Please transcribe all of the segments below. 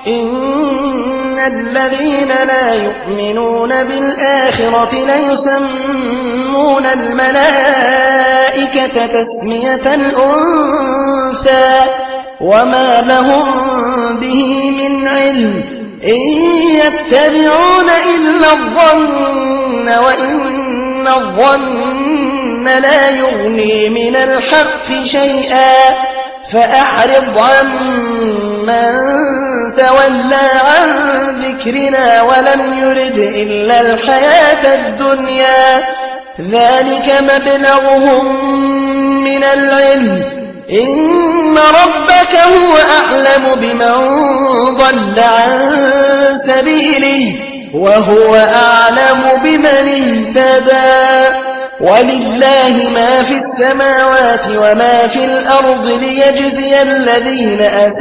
إن الذين لا يؤمنون بالآخرة ليسمون الملائكة تسمية الأنثى وما لهم به من علم إن يتبعون إلا الظن وإن الظن لا يغني من الحق شيئا فأعرض عمن تولى عن ذكرنا ولم يرد إلا الحياة الدنيا ذلك مبلغهم من العلم إن ربك هو أعلم بمن ضل عن سبيله وهو أعلم بمن اهتدى ولله ما في السماوات وما في الأرض ليجزي الذين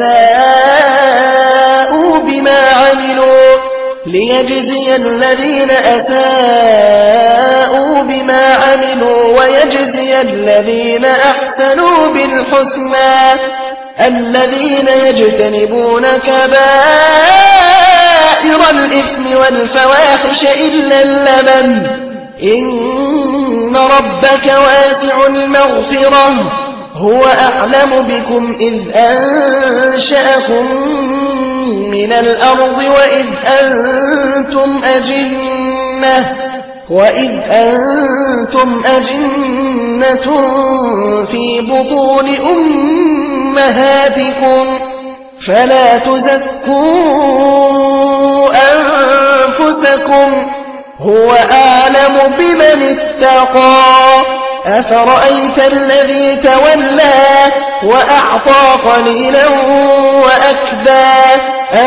أساءوا بما عملوا ويجزي الذين أحسنوا بالحسنى الذين يجتنبون كبائر الإثم والفواحش إلا اللمم إن ربك واسع المغفرة هو أعلم بكم إذ أنشأكم من الأرض وإذ أنتم أجنة في بطون أمهاتكم فلا تزكوا أنفسكم هو أعلم بمن اتقى أفرأيت الذي تولى وأعطى قليلا وأكدى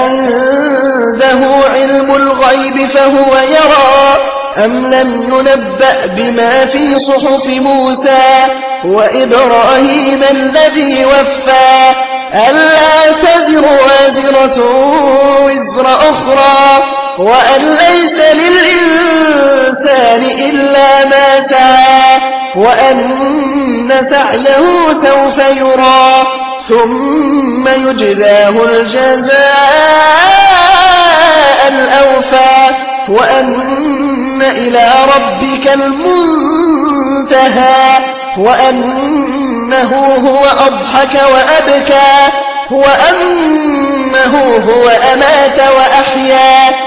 عنده علم الغيب فهو يرى أم لم ينبأ بما في صحف موسى وإبراهيم الذي وفى ألا تزر وازرة وزر أخرى وأن ليس للإنسان إلا ما سعى وأن سعيه سوف يرى ثم يجزاه الجزاء الأوفى وأن إلى ربك المنتهى وأنه هو أضحك وأبكى وأنه هو أمات وأحيا